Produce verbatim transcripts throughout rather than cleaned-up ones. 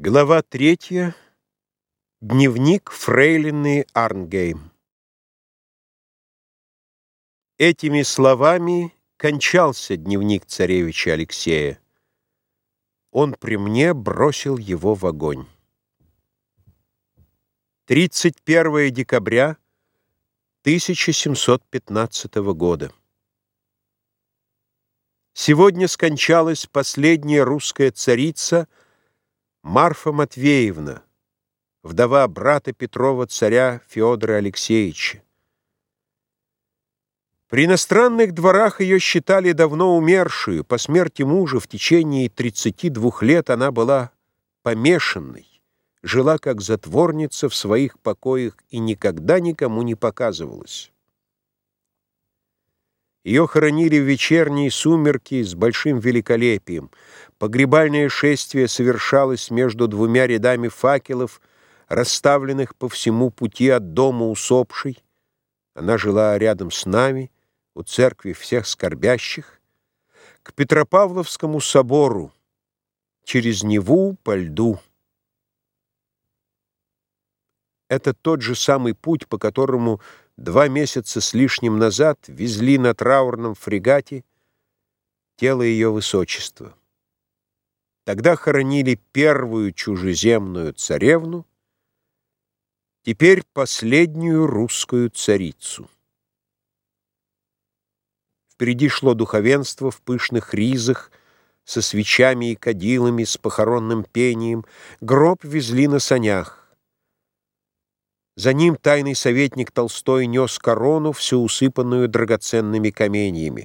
Глава третья. Дневник фрейлины Арнгейм. Этими словами кончался дневник царевича Алексея. Он при мне бросил его в огонь. тридцать первое декабря тысяча семьсот пятнадцатого года. Сегодня скончалась последняя русская царица Марфа Матвеевна, вдова брата Петрова царя Феодора Алексеевича. При иностранных дворах ее считали давно умершую. По смерти мужа в течение тридцати двух лет она была помешанной, жила как затворница в своих покоях и никогда никому не показывалась. Ее хоронили в вечерние сумерки с большим великолепием. Погребальное шествие совершалось между двумя рядами факелов, расставленных по всему пути от дома усопшей. Она жила рядом с нами, у церкви всех скорбящих, к Петропавловскому собору, через Неву по льду. Это тот же самый путь, по которому два месяца с лишним назад везли на траурном фрегате тело ее высочества. Тогда хоронили первую чужеземную царевну, теперь последнюю русскую царицу. Впереди шло духовенство в пышных ризах, со свечами и кадилами, с похоронным пением. Гроб везли на санях. За ним тайный советник Толстой нес корону, всю усыпанную драгоценными каменьями.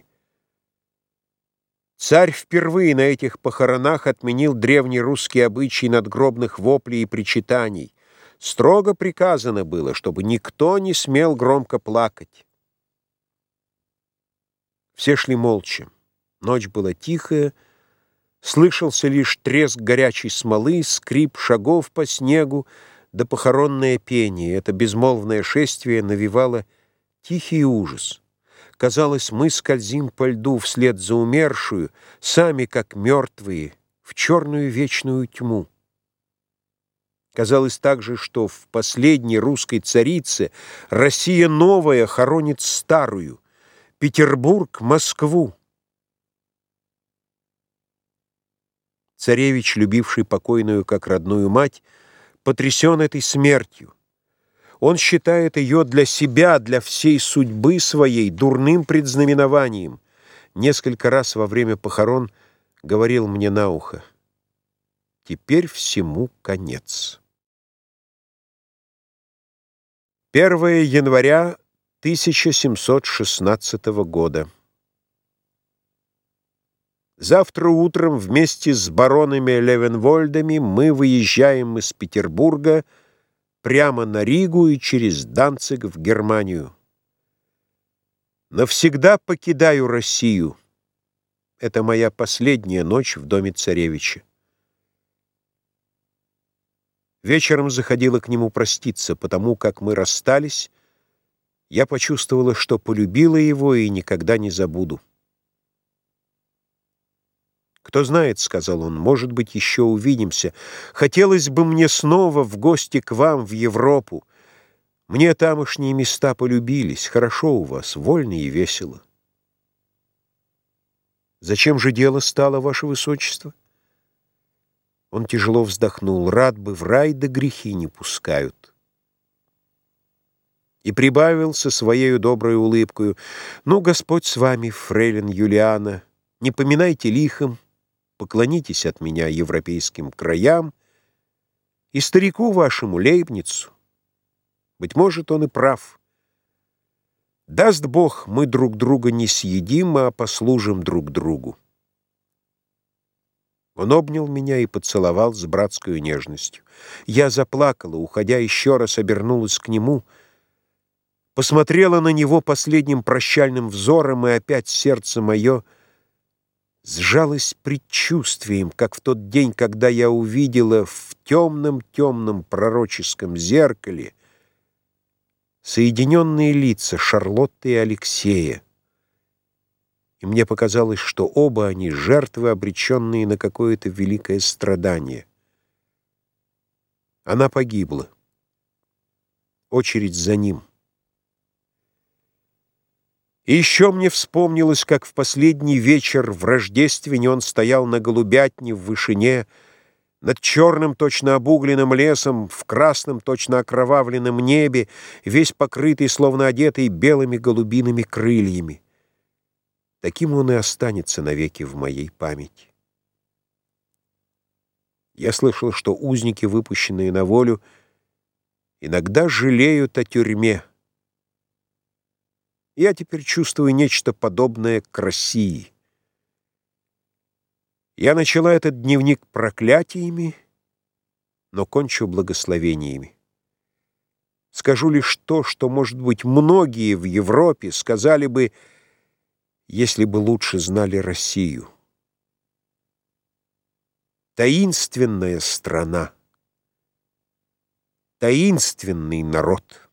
Царь впервые на этих похоронах отменил древний русский обычай надгробных воплей и причитаний. Строго приказано было, чтобы никто не смел громко плакать. Все шли молча. Ночь была тихая, слышался лишь треск горячей смолы, скрип шагов по снегу, да похоронное пение. Это безмолвное шествие навевало тихий ужас. Казалось, мы скользим по льду вслед за умершую, сами, как мертвые, в черную вечную тьму. Казалось также, что в последней русской царице Россия новая хоронит старую, Петербург — Москву. Царевич, любивший покойную как родную мать, потрясен этой смертью. Он считает ее для себя, для всей судьбы своей дурным предзнаменованием. Несколько раз во время похорон говорил мне на ухо: «Теперь всему конец». первое января тысяча семьсот шестнадцатого года. Завтра утром вместе с баронами Левенвольдами мы выезжаем из Петербурга прямо на Ригу и через Данциг в Германию. Навсегда покидаю Россию. Это моя последняя ночь в доме царевича. Вечером заходила к нему проститься, потому как мы расстались. Я почувствовала, что полюбила его и никогда не забуду. «Кто знает, — сказал он, — может быть, еще увидимся. Хотелось бы мне снова в гости к вам в Европу. Мне тамошние места полюбились. Хорошо у вас, вольно и весело». «Зачем же дело стало, ваше высочество?» Он тяжело вздохнул. «Рад бы, в рай да грехи не пускают». И прибавил со своею доброй улыбкою: «Ну, Господь с вами, фрейлин Юлиана, не поминайте лихом, поклонитесь от меня европейским краям и старику вашему Лейбницу. Быть может, он и прав. Даст Бог, мы друг друга не съедим, а послужим друг другу». Он обнял меня и поцеловал с братской нежностью. Я заплакала, уходя, еще раз обернулась к нему, посмотрела на него последним прощальным взором, и опять сердце мое сжалось предчувствием, как в тот день, когда я увидела в темном-темном пророческом зеркале соединенные лица Шарлотты и Алексея. И мне показалось, что оба они жертвы, обреченные на какое-то великое страдание. Она погибла. Очередь за ним. И еще мне вспомнилось, как в последний вечер в Рождествене он стоял на голубятне в вышине, над черным, точно обугленным лесом, в красном, точно окровавленном небе, весь покрытый, словно одетый белыми голубиными крыльями. Таким он и останется навеки в моей памяти. Я слышал, что узники, выпущенные на волю, иногда жалеют о тюрьме. Я теперь чувствую нечто подобное к России. Я начала этот дневник проклятиями, но кончу благословениями. Скажу лишь то, что, может быть, многие в Европе сказали бы, если бы лучше знали Россию. Таинственная страна, таинственный народ.